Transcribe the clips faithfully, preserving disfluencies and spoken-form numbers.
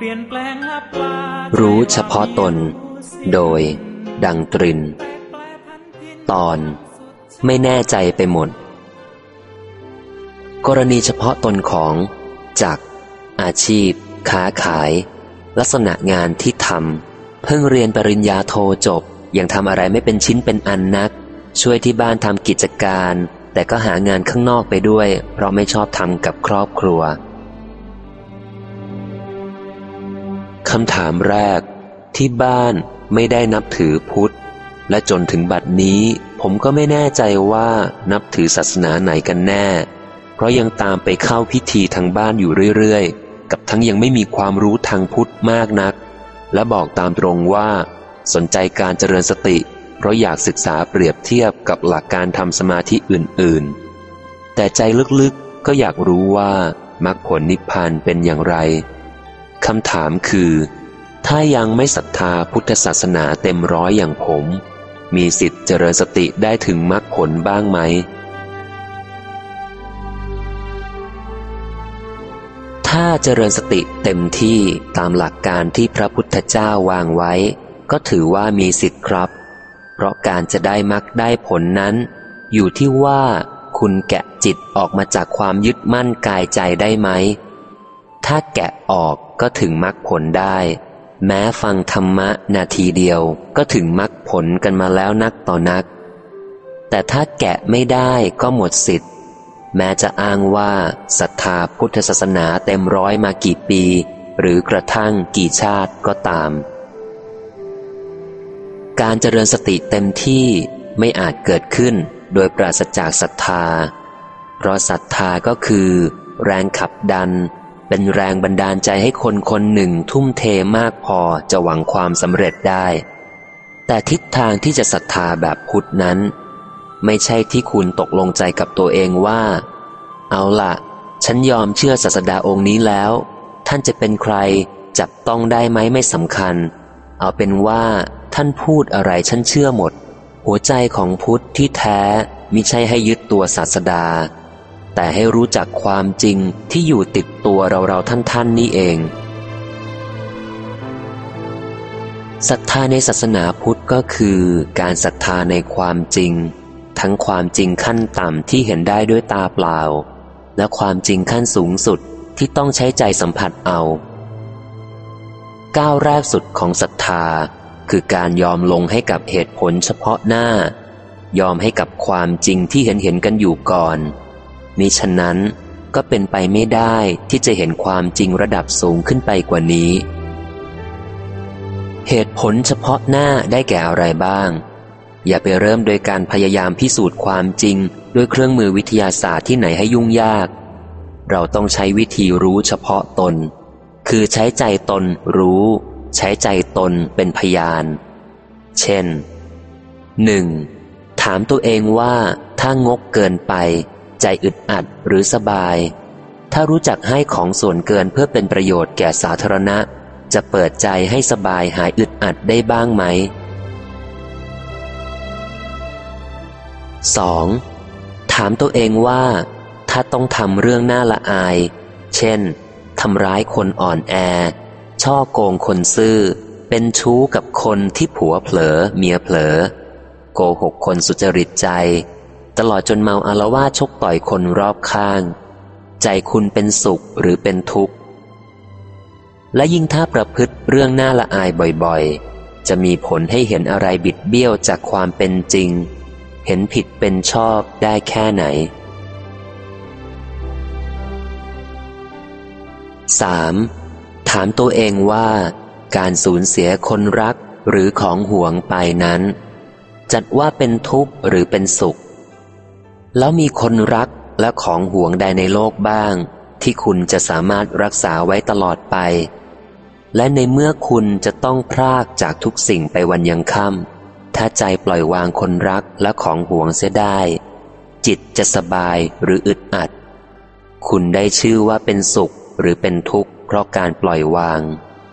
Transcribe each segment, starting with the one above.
รู้เฉพาะตนโดยดังตรินตอนไม่แน่ใจไปหมดกรณีเฉพาะตนของจักรอาชีพค้าขายลักษณะงานที่ทำเพิ่งเรียนปริญญาโทจบยังทำอะไรไม่เป็นชิ้นเป็นอันนักช่วยที่บ้านทำกิจการแต่ก็หางานข้างนอกไปด้วยเพราะไม่ชอบทำกับครอบครัวคำถามแรกที่บ้านไม่ได้นับถือพุทธและจนถึงบัดนี้ผมก็ไม่แน่ใจว่านับถือศาสนาไหนกันแน่เพราะยังตามไปเข้าพิธีทางบ้านอยู่เรื่อยๆกับทั้งยังไม่มีความรู้ทางพุทธมากนักและบอกตามตรงว่าสนใจการเจริญสติเพราะอยากศึกษาเปรียบเทียบกับหลักการทำสมาธิอื่นๆแต่ใจลึกๆก็อยากรู้ว่ามรรคผลนิพพานเป็นอย่างไรคำถามคือถ้ายังไม่ศรัทธาพุทธศาสนาเต็มร้อยอย่างผมมีสิทธิ์เจริญสติได้ถึงมรรคผลบ้างไหมถ้าเจริญสติเต็มที่ตามหลักการที่พระพุทธเจ้าวางไว้ก็ถือว่ามีสิทธิ์ครับเพราะการจะได้มรรคได้ผลนั้นอยู่ที่ว่าคุณแกะจิตออกมาจากความยึดมั่นกายใจได้ไหมถ้าแกะออกก็ถึงมรรคผลได้แม้ฟังธรรมะนาทีเดียวก็ถึงมรรคผลกันมาแล้วนักต่อนักแต่ถ้าแกะไม่ได้ก็หมดสิทธิ์แม้จะอ้างว่าศรัทธาพุทธศาสนาเต็มร้อยมากี่ปีหรือกระทั่งกี่ชาติก็ตามการเจริญสติเต็มที่ไม่อาจเกิดขึ้นโดยปราศจากศรัทธาเพราะศรัทธาก็คือแรงขับดันเป็นแรงบันดาลใจให้คนคนหนึ่งทุ่มเทมากพอจะหวังความสำเร็จได้แต่ทิศทางที่จะศรัทธาแบบพุทธนั้นไม่ใช่ที่คุณตกลงใจกับตัวเองว่าเอาล่ะฉันยอมเชื่อศาสดาองค์นี้แล้วท่านจะเป็นใครจับต้องได้ไหมไม่สำคัญเอาเป็นว่าท่านพูดอะไรฉันเชื่อหมดหัวใจของพุทธที่แท้มิใช่ให้ยึดตัวศาสดาแต่ให้รู้จักความจริงที่อยู่ติดตัวเราๆท่านๆนี่เองศรัทธาในศาสนาพุทธก็คือการศรัทธาในความจริงทั้งความจริงขั้นต่ำที่เห็นได้ด้วยตาเปล่าและความจริงขั้นสูงสุดที่ต้องใช้ใจสัมผัสเอาก้าวแรกสุดของศรัทธาคือการยอมลงให้กับเหตุผลเฉพาะหน้ายอมให้กับความจริงที่เห็นเห็นกันอยู่ก่อนมิฉะนั้นก็เป็นไปไม่ได้ที่จะเห็นความจริงระดับสูงขึ้นไปกว่านี้เหตุผลเฉพาะหน้าได้แก่อะไรบ้างอย่าไปเริ่มโดยการพยายามพิสูจน์ความจริงด้วยเครื่องมือวิทยาศาสตร์ที่ไหนให้ยุ่งยากเราต้องใช้วิธีรู้เฉพาะตนคือใช้ใจตนรู้ใช้ใจตนเป็นพยานเช่น หนึ่ง ถามตัวเองว่าถ้างกเกินไปใจอึดอัดหรือสบายถ้ารู้จักให้ของส่วนเกินเพื่อเป็นประโยชน์แก่สาธารณะจะเปิดใจให้สบายหายอึดอัดได้บ้างไหม สอง ถามตัวเองว่าถ้าต้องทำเรื่องน่าละอายเช่นทำร้ายคนอ่อนแอช่อโกงคนซื่อเป็นชู้กับคนที่ผัวเผลอเมียเผลอโกหกคนสุจริตใจตลอดจนเมาอาละวาดชกต่อยคนรอบข้างใจคุณเป็นสุขหรือเป็นทุกข์และยิ่งถ้าประพฤติเรื่องน่าละอายบ่อยๆจะมีผลให้เห็นอะไรบิดเบี้ยวจากความเป็นจริงเห็นผิดเป็นชอบได้แค่ไหน สาม ถามตัวเองว่าการสูญเสียคนรักหรือของหวงไปนั้นจัดว่าเป็นทุกข์หรือเป็นสุขแล้วมีคนรักและของหวงใดในโลกบ้างที่คุณจะสามารถรักษาไว้ตลอดไปและในเมื่อคุณจะต้องพรากจากทุกสิ่งไปวันยังค่ำถ้าใจปล่อยวางคนรักและของหวงเสียได้จิตจะสบายหรืออึดอัดคุณได้ชื่อว่าเป็นสุขหรือเป็นทุกข์เพราะการปล่อยวาง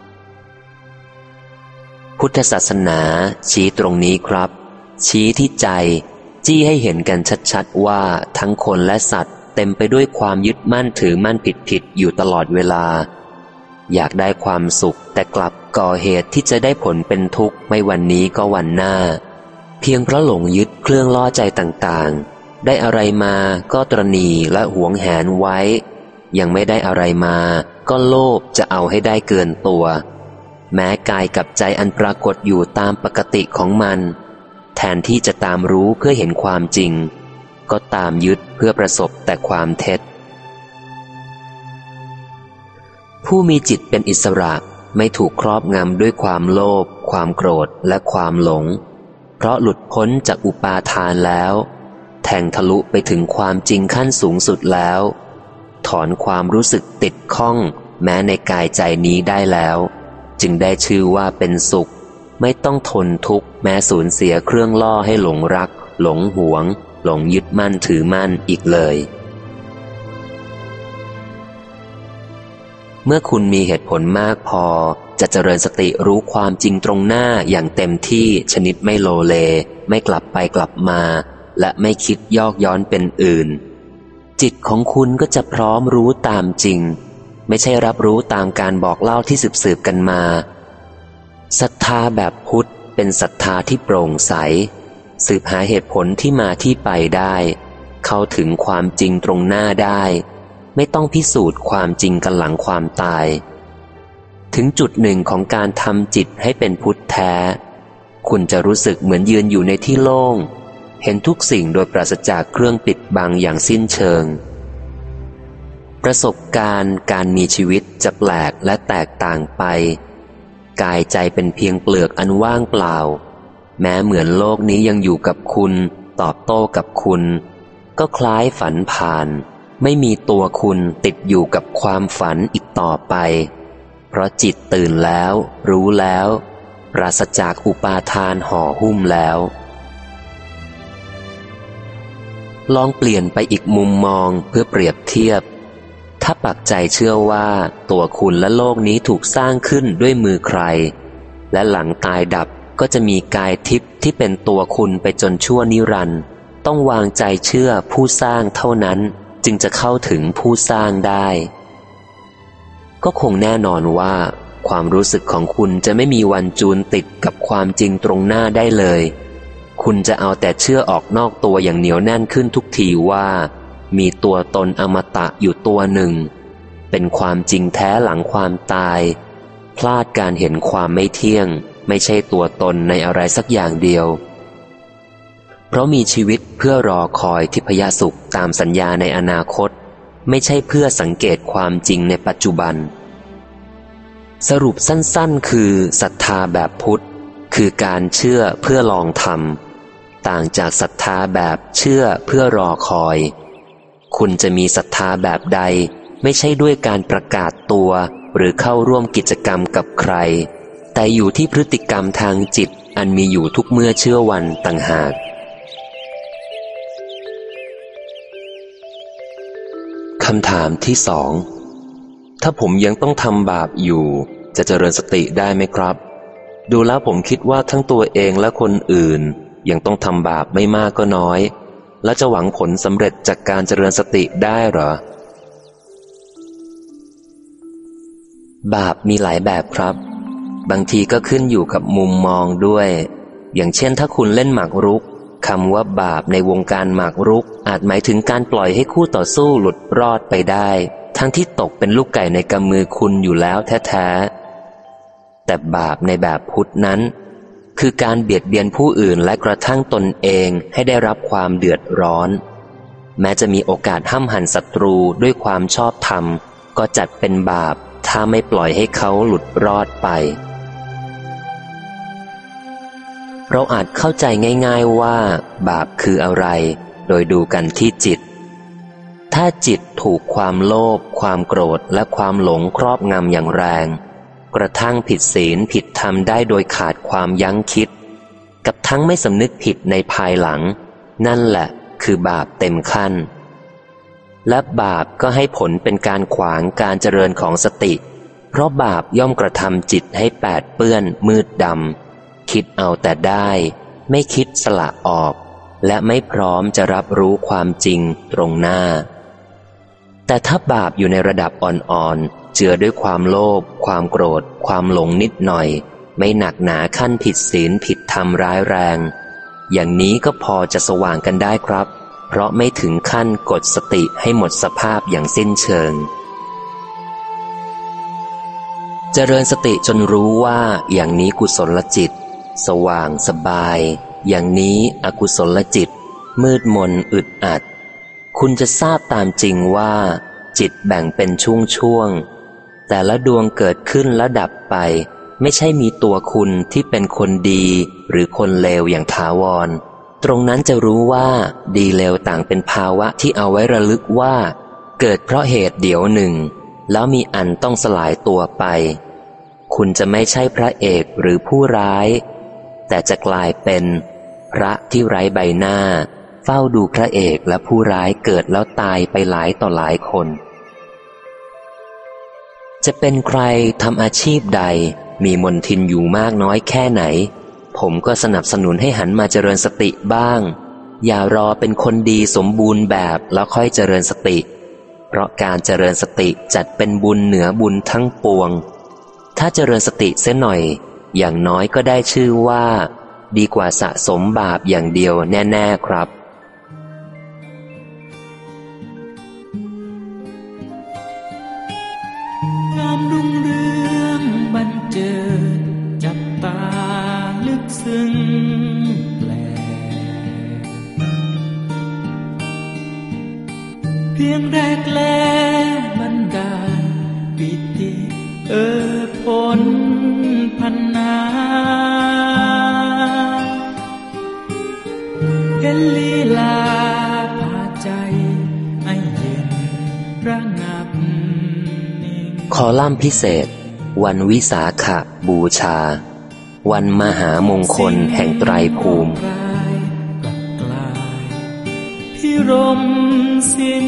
พุทธศาสนาชี้ตรงนี้ครับชี้ที่ใจจี้ให้เห็นกันชัดๆว่าทั้งคนและสัตว์เต็มไปด้วยความยึดมั่นถือมั่นผิดๆอยู่ตลอดเวลาอยากได้ความสุขแต่กลับก่อเหตุที่จะได้ผลเป็นทุกข์ไม่วันนี้ก็วันหน้าเพียงเพราะหลงยึดเครื่องล่อใจต่างๆได้อะไรมาก็ตระหนี่และหวงแหนไว้ยังไม่ได้อะไรมาก็โลภจะเอาให้ได้เกินตัวแม้กายกับใจอันปรากฏอยู่ตามปกติของมันแทนที่จะตามรู้เพื่อเห็นความจริงก็ตามยึดเพื่อประสบแต่ความเท็จผู้มีจิตเป็นอิสระไม่ถูกครอบงำด้วยความโลภความโกรธและความหลงเพราะหลุดพ้นจากอุปาทานแล้วแทงทะลุไปถึงความจริงขั้นสูงสุดแล้วถอนความรู้สึกติดข้องแม้ในกายใจนี้ได้แล้วจึงได้ชื่อว่าเป็นสุขไม่ต้องทนทุกข์แม้สูญเสียเครื่องล่อให้หลงรักหลงหวงหลงยึดมั่นถือมั่นอีกเลยเมื่อคุณมีเหตุผลมากพอจะเจริญสติรู้ความจริงตรงหน้าอย่างเต็มที่ชนิดไม่โลเลไม่กลับไปกลับมาและไม่คิดยอกย้อนเป็นอื่นจิตของคุณก็จะพร้อมรู้ตามจริงไม่ใช่รับรู้ตามการบอกเล่าที่สืบๆกันมาศรัทธาแบบพุทธเป็นศรัทธาที่โปร่งใสสืบหาเหตุผลที่มาที่ไปได้เข้าถึงความจริงตรงหน้าได้ไม่ต้องพิสูจน์ความจริงกันหลังความตายถึงจุดหนึ่งของการทำจิตให้เป็นพุทธแท้คุณจะรู้สึกเหมือนยืนอยู่ในที่โล่งเห็นทุกสิ่งโดยปราศจากเครื่องปิดบังอย่างสิ้นเชิงประสบการณ์การมีชีวิตจะแปลกและแตกต่างไปกายใจเป็นเพียงเปลือกอันว่างเปล่าแม้เหมือนโลกนี้ยังอยู่กับคุณตอบโต้กับคุณก็คล้ายฝันผ่านไม่มีตัวคุณติดอยู่กับความฝันอีกต่อไปเพราะจิตตื่นแล้วรู้แล้วปราศจากอุปาทานห่อหุ้มแล้วลองเปลี่ยนไปอีกมุมมองเพื่อเปรียบเทียบถ้าปักใจเชื่อว่าตัวคุณและโลกนี้ถูกสร้างขึ้นด้วยมือใครและหลังตายดับก็จะมีกายทิพย์ที่เป็นตัวคุณไปจนชั่วนิรันดร์ต้องวางใจเชื่อผู้สร้างเท่านั้นจึงจะเข้าถึงผู้สร้างได้ก็คงแน่นอนว่าความรู้สึกของคุณจะไม่มีวันจูนติดกับความจริงตรงหน้าได้เลยคุณจะเอาแต่เชื่อออกนอกตัวอย่างเหนียวแน่นขึ้นทุกทีว่ามีตัวตนอมตะอยู่ตัวหนึ่งเป็นความจริงแท้หลังความตายพลาดการเห็นความไม่เที่ยงไม่ใช่ตัวตนในอะไรสักอย่างเดียวเพราะมีชีวิตเพื่อรอคอยทิพยสุขตามสัญญาในอนาคตไม่ใช่เพื่อสังเกตความจริงในปัจจุบันสรุปสั้นๆคือศรัทธาแบบพุทธคือการเชื่อเพื่อลองทำต่างจากศรัทธาแบบเชื่อเพื่อรอคอยคุณจะมีศรัทธาแบบใดไม่ใช่ด้วยการประกาศตัวหรือเข้าร่วมกิจกรรมกับใครแต่อยู่ที่พฤติกรรมทางจิตอันมีอยู่ทุกเมื่อเชื่อวันต่างหากคำถามที่สองถ้าผมยังต้องทำบาปอยู่จะเจริญสติได้ไหมครับดูแล้วผมคิดว่าทั้งตัวเองและคนอื่นยังต้องทำบาปไม่มากก็น้อยแล้วจะหวังผลสำเร็จจากการเจริญสติได้เหรอบาปมีหลายแบบครับบางทีก็ขึ้นอยู่กับมุมมองด้วยอย่างเช่นถ้าคุณเล่นหมากรุกคำว่าบาปในวงการหมากรุกอาจหมายถึงการปล่อยให้คู่ต่อสู้หลุดรอดไปได้ทั้งที่ตกเป็นลูกไก่ในกำมือคุณอยู่แล้วแท้ๆแต่บาปในแบบพุทธนั้นคือการเบียดเบียนผู้อื่นและกระทั่งตนเองให้ได้รับความเดือดร้อนแม้จะมีโอกาสห้ำหั่นศัตรูด้วยความชอบธรรมก็จัดเป็นบาปถ้าไม่ปล่อยให้เขาหลุดรอดไปเราอาจเข้าใจง่ายๆว่าบาปคืออะไรโดยดูกันที่จิตถ้าจิตถูกความโลภความโกรธและความหลงครอบงำอย่างแรงกระทั่งผิดศีลผิดธรรมได้โดยขาดความยั้งคิดกับทั้งไม่สำนึกผิดในภายหลังนั่นแหละคือบาปเต็มขั้นและบาปก็ให้ผลเป็นการขวางการเจริญของสติเพราะบาปย่อมกระทำจิตให้แปดเปื้อนมืดดำคิดเอาแต่ได้ไม่คิดสละออกและไม่พร้อมจะรับรู้ความจริงตรงหน้าแต่ถ้าบาปอยู่ในระดับอ่อนๆเจือด้วยความโลภความโกรธความหลงนิดหน่อยไม่หนักหนาขั้นผิดศีลผิดธรรมร้ายแรงอย่างนี้ก็พอจะสว่างกันได้ครับเพราะไม่ถึงขั้นกดสติให้หมดสภาพอย่างสิ้นเชิงเจริญสติจนรู้ว่าอย่างนี้กุศลจิตสว่างสบายอย่างนี้อกุศลจิตมืดมนอึดอัดคุณจะทราบตามจริงว่าจิตแบ่งเป็นช่วงๆแต่ละดวงเกิดขึ้นแล้วดับไปไม่ใช่มีตัวคุณที่เป็นคนดีหรือคนเลวอย่างถาวรตรงนั้นจะรู้ว่าดีเลวต่างเป็นภาวะที่เอาไว้ระลึกว่าเกิดเพราะเหตุเดี๋ยวหนึ่งแล้วมีอันต้องสลายตัวไปคุณจะไม่ใช่พระเอกหรือผู้ร้ายแต่จะกลายเป็นพระที่ไร้ใบหน้าเฝ้าดูพระเอกและผู้ร้ายเกิดแล้วตายไปหลายต่อหลายคนจะเป็นใครทำอาชีพใดมีมนทินอยู่มากน้อยแค่ไหนผมก็สนับสนุนให้หันมาเจริญสติบ้างอย่ารอเป็นคนดีสมบูรณ์แบบแล้วค่อยเจริญสติเพราะการเจริญสติจัดเป็นบุญเหนือบุญทั้งปวงถ้าเจริญสติเสียหน่อยอย่างน้อยก็ได้ชื่อว่าดีกว่าสะสมบาปอย่างเดียวแน่ๆครับความรุ่งเรืองบันเจิดจับตาลึกซึ้งแปลกเพียงแรกแลบรรดาปิติเออผลพันนาเห็นลีลาพาใจให้เย็นระงับคอลัมน์พิเศษวันวิสาขบูชาวันมหามงคลแห่งไตรภูมิพิรมสิ้น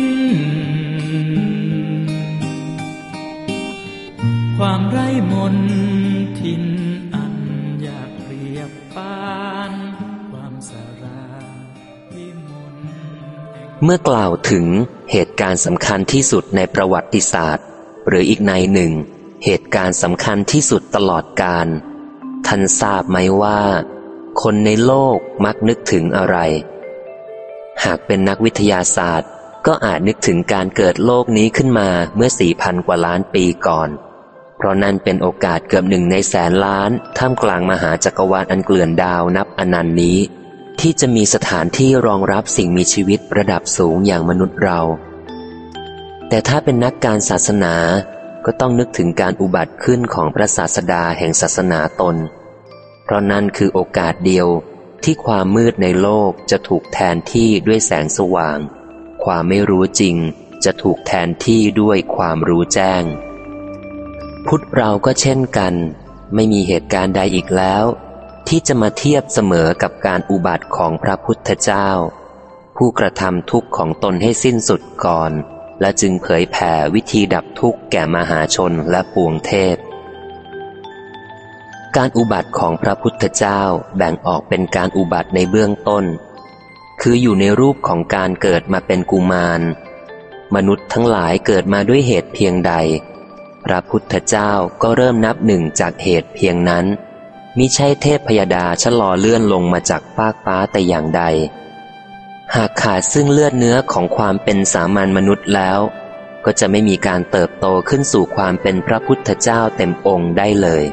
ความไร้มนทินอันอยากเปรียบปานความสาราพิมลเมื่อกล่าวถึงเหตุการณ์สำคัญที่สุดในประวัติศาสตร์หรืออีกในหนึ่งเหตุการณ์สำคัญที่สุดตลอดกาลท่านทราบไหมว่าคนในโลกมักนึกถึงอะไรหากเป็นนักวิทยาศาสตร์ก็อาจนึกถึงการเกิดโลกนี้ขึ้นมาเมื่อ สี่พัน กว่าล้านปีก่อนเพราะนั่นเป็นโอกาสเกือบหนึ่งในแสนล้านท่ามกลางมหาจักรวาลอันเกลื่อนดาวนับอนันต์นี้ที่จะมีสถานที่รองรับสิ่งมีชีวิตระดับสูงอย่างมนุษย์เราแต่ถ้าเป็นนักการศาสนาก็ต้องนึกถึงการอุบัติขึ้นของพระศาสดาแห่งศาสนาตนเพราะนั่นคือโอกาสเดียวที่ความมืดในโลกจะถูกแทนที่ด้วยแสงสว่างความไม่รู้จริงจะถูกแทนที่ด้วยความรู้แจ้งพุทธเราก็เช่นกันไม่มีเหตุการณ์ใดอีกแล้วที่จะมาเทียบเสมอกับการอุบัติของพระพุทธเจ้าผู้กระทำทุกข์ของตนให้สิ้นสุดก่อนและจึงเผยแผ่วิธีดับทุกข์แก่มหาชนและปวงเทพการอุบัติของพระพุทธเจ้าแบ่งออกเป็นการอุบัติในเบื้องต้นคืออยู่ในรูปของการเกิดมาเป็นกุมารมนุษย์ทั้งหลายเกิดมาด้วยเหตุเพียงใดพระพุทธเจ้าก็เริ่มนับหนึ่งจากเหตุเพียงนั้นมิใช่เทพพยดาชะลอเลื่อนลงมาจากฟากฟ้าแต่อย่างใดหากขาดซึ่งเลือดเนื้อของความเป็นสามัญมนุษย์แล้วก็จะไม่มีการเติบโตขึ้นสู่ความเป็นพระพุทธเจ้าเต็มองค์ได้เลย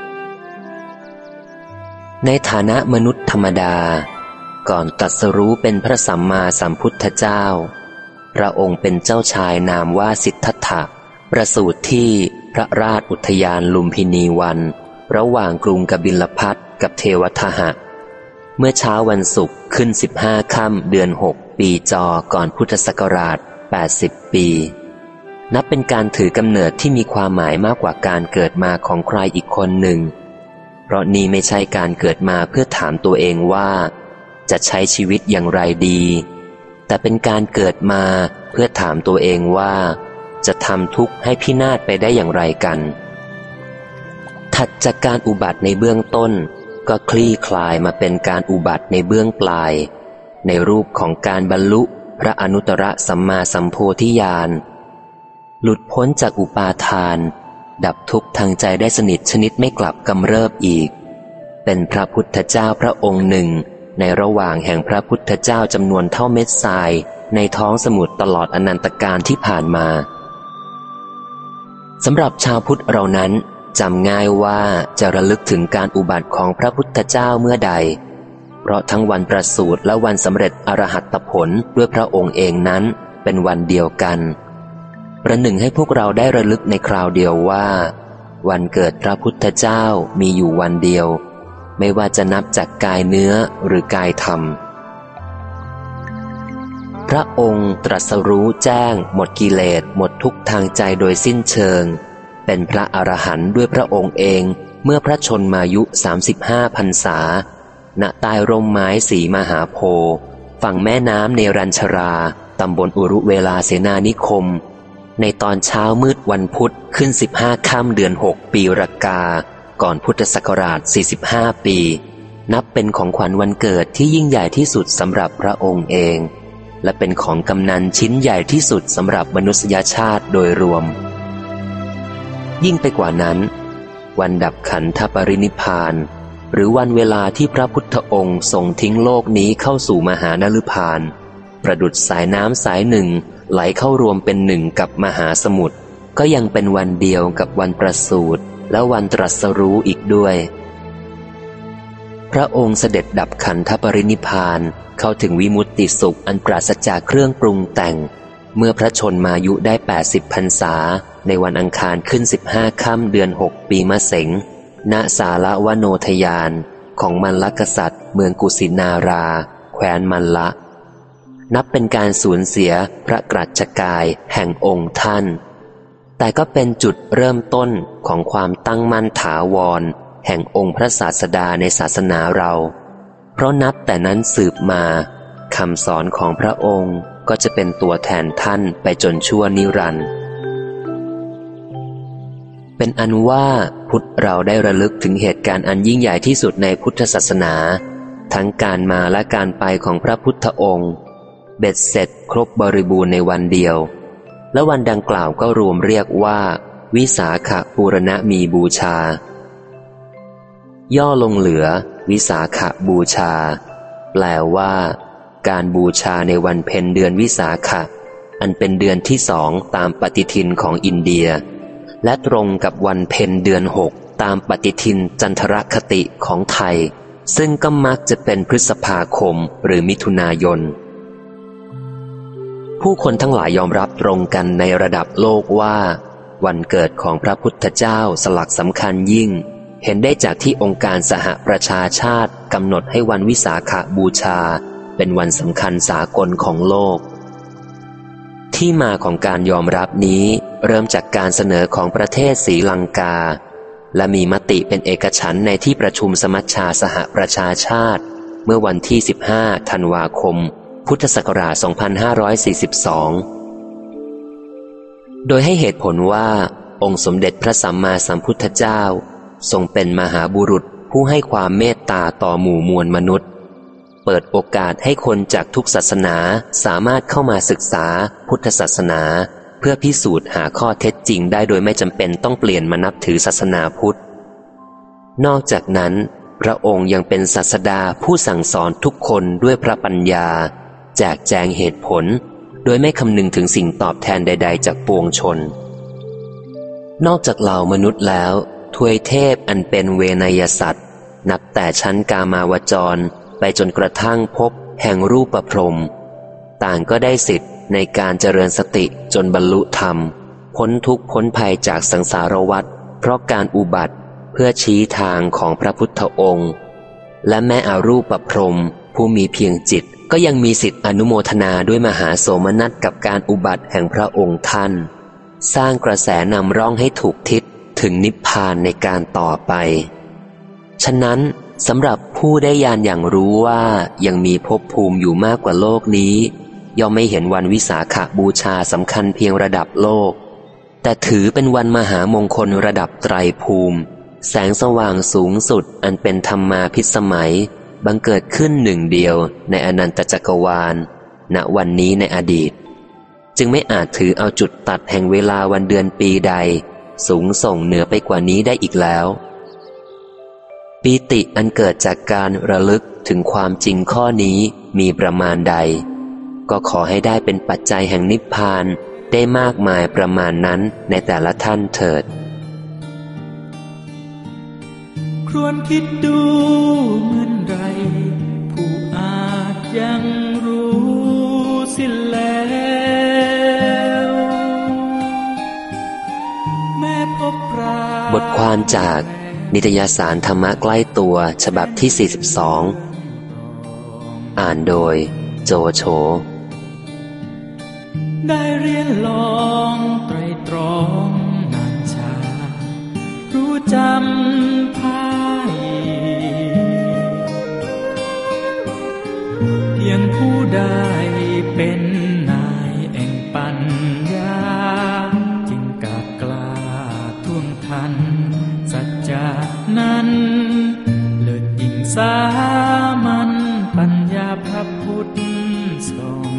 ในฐานะมนุษย์ธรรมดาก่อนตรัสรู้เป็นพระสัมมาสัมพุทธเจ้าพระองค์เป็นเจ้าชายนามว่าสิทธัตถะประสูติที่พระราชอุทยานลุมพินีวันระหว่างกรุงกบิลพัสกับเทวทหะเมื่อเช้าวันศุกร์ขึ้นสิบห้าค่ำเดือนหกปีจอก่อนพุทธศักราชแปดสิบปีนับเป็นการถือกำเนิดที่มีความหมายมากกว่าการเกิดมาของใครอีกคนหนึ่งเพราะนี่ไม่ใช่การเกิดมาเพื่อถามตัวเองว่าจะใช้ชีวิตอย่างไรดีแต่เป็นการเกิดมาเพื่อถามตัวเองว่าจะทำทุกข์ให้พินาศไปได้อย่างไรกันถัดจากการอุบัติในเบื้องต้นก็คลี่คลายมาเป็นการอุบัติในเบื้องปลายในรูปของการบรรลุพระอนุตตรสัมมาสัมโพธิญาณหลุดพ้นจากอุปาทานดับทุกข์ทางใจได้สนิทชนิดไม่กลับกำเริบอีกเป็นพระพุทธเจ้าพระองค์หนึ่งในระหว่างแห่งพระพุทธเจ้าจำนวนเท่าเม็ดทรายในท้องสมุทรตลอดอนันตกาลที่ผ่านมาสำหรับชาวพุทธเรานั้นจำง่ายว่าจะระลึกถึงการอุบัติของพระพุทธเจ้าเมื่อใดเพราะทั้งวันประสูติและวันสำเร็จอรหัตผลด้วยพระองค์เองนั้นเป็นวันเดียวกันประหนึ่งให้พวกเราได้ระลึกในคราวเดียวว่าวันเกิดพระพุทธเจ้ามีอยู่วันเดียวไม่ว่าจะนับจากกายเนื้อหรือกายธรรมพระองค์ตรัสรู้แจ้งหมดกิเลสหมดทุกข์ทางใจโดยสิ้นเชิงเป็นพระอรหันต์ด้วยพระองค์เองเมื่อพระชนมายุสามสิบห้าพรรษาณใต้ร่มไม้สีมหาโพธิ์ฝั่งแม่น้ำเนรัญชราตำบลอุรุเวลาเสนานิคมในตอนเช้ามืดวันพุธขึ้นสิบห้าค่ำเดือนหกปีรากาก่อนพุทธศักราชสี่สิบห้าปีนับเป็นของขวัญวันเกิดที่ยิ่งใหญ่ที่สุดสำหรับพระองค์เองและเป็นของกำนันชิ้นใหญ่ที่สุดสำหรับมนุษยชาติโดยรวมยิ่งไปกว่านั้นวันดับขันธปรินิพพานหรือวันเวลาที่พระพุทธองค์ทรงทิ้งโลกนี้เข้าสู่มหานฤพานประดุจสายน้ำสายหนึ่งไหลเข้ารวมเป็นหนึ่งกับมหาสมุทรก็ยังเป็นวันเดียวกับวันประสูติและวันตรัสรู้อีกด้วยพระองค์เสด็จดับขันธปรินิพพานเข้าถึงวิมุตติสุขอันปราศจากเครื่องปรุงแต่งเมื่อพระชนมายุได้แปดสิบพรรษาในวันอังคารขึ้นสิบห้าค่ำเดือนหกปีมะเสงณสาลวโนทยานของมัลลกษัตริย์เมืองกุสินาราแคว้นมัลละนับเป็นการสูญเสียพระกรัชกายแห่งองค์ท่านแต่ก็เป็นจุดเริ่มต้นของความตั้งมั่นถาวรแห่งองค์พระศาสดาในศาสนาเราเพราะนับแต่นั้นสืบมาคำสอนของพระองค์ก็จะเป็นตัวแทนท่านไปจนชั่วนิรันดร์เป็นอันว่าพุทธเราได้ระลึกถึงเหตุการณ์อันยิ่งใหญ่ที่สุดในพุทธศาสนาทั้งการมาและการไปของพระพุทธองค์เบ็ดเสร็จครบบริบูรณ์ในวันเดียวและวันดังกล่าวก็รวมเรียกว่าวิสาขบูรณมีบูชาย่อลงเหลือวิสาขบูชาแปลว่าการบูชาในวันเพ็ญเดือนวิสาขะอันเป็นเดือนที่สองตามปฏิทินของอินเดียและตรงกับวันเพ็ญเดือนหกตามปฏิทินจันทรคติของไทยซึ่งก็มักจะเป็นพฤษภาคมหรือมิถุนายนผู้คนทั้งหลายยอมรับตรงกันในระดับโลกว่าวันเกิดของพระพุทธเจ้าสลักสำคัญยิ่งเห็นได้จากที่องค์การสหประชาชาติกำหนดให้วันวิสาขบูชาเป็นวันสำคัญสากลของโลกที่มาของการยอมรับนี้เริ่มจากการเสนอของประเทศศรีลังกาและมีมติเป็นเอกฉันท์ในที่ประชุมสมัชชาสหประชาชาติเมื่อวันที่สิบห้าธันวาคมพุทธศักราชสองพันห้าร้อยสี่สิบสองโดยให้เหตุผลว่าองค์สมเด็จพระสัมมาสัมพุทธเจ้าทรงเป็นมหาบุรุษผู้ให้ความเมตตาต่อหมู่มวลมนุษย์เปิดโอกาสให้คนจากทุกศาสนาสามารถเข้ามาศึกษาพุทธศาสนาเพื่อพิสูจน์หาข้อเท็จจริงได้โดยไม่จำเป็นต้องเปลี่ยนมานับถือศาสนาพุทธนอกจากนั้นพระองค์ยังเป็นศาสดาผู้สั่งสอนทุกคนด้วยพระปัญญาแจกแจงเหตุผลโดยไม่คำนึงถึงสิ่งตอบแทนใดๆจากปวงชนนอกจากเหล่ามนุษย์แล้วทวยเทพอันเป็นเวนยสัตว์นับแต่ชั้นกามาวจรไปจนกระทั่งพบแห่งรูปพรหมต่างก็ได้สิทธิ์ในการเจริญสติจนบรรลุธรรมพ้นทุกข์พ้นภัยจากสังสารวัฏเพราะการอุบัติเพื่อชี้ทางของพระพุทธองค์และแม้อรูปพรหมผู้มีเพียงจิตก็ยังมีสิทธิอนุโมทนาด้วยมหาโสมนัสกับการอุบัติแห่งพระองค์ท่านสร้างกระแสนำร่องให้ถูกทิศถึงนิพพานในการต่อไปฉะนั้นสำหรับผู้ได้ญาณอย่างรู้ว่ายังมีภพภูมิอยู่มากกว่าโลกนี้ย่อมไม่เห็นวันวิสาขบูชาสำคัญเพียงระดับโลกแต่ถือเป็นวันมหามงคลระดับไตรภูมิแสงสว่างสูงสุดอันเป็นธรรมาภิสมัยบังเกิดขึ้นหนึ่งเดียวในอนันตจักรวาลณวันนี้ในอดีตจึงไม่อาจถือเอาจุดตัดแห่งเวลาวันเดือนปีใดสูงส่งเหนือไปกว่านี้ได้อีกแล้วปีติอันเกิดจากการระลึกถึงความจริงข้อนี้มีประมาณใดก็ขอให้ได้เป็นปัจจัยแห่งนิพพานได้มากมายประมาณนั้นในแต่ละท่านเถิดครวญคิดดูเหมือนไรผู้อาจยังรู้สิ้นแล้วแม้พบปราบทความจากนิตยสารธรรมะใกล้ตัวฉบับที่สี่สิบสองอ่านโดยโจโฉได้เรียนลองไตรตรองนานชารู้จำภายเพียงผู้ได้เป็นนายแห่งปัญญาจึงกล้ากล้าท่วงทันสัจจานั้นเลิศยิ่งสามัญปัญญาพระพุทธทรง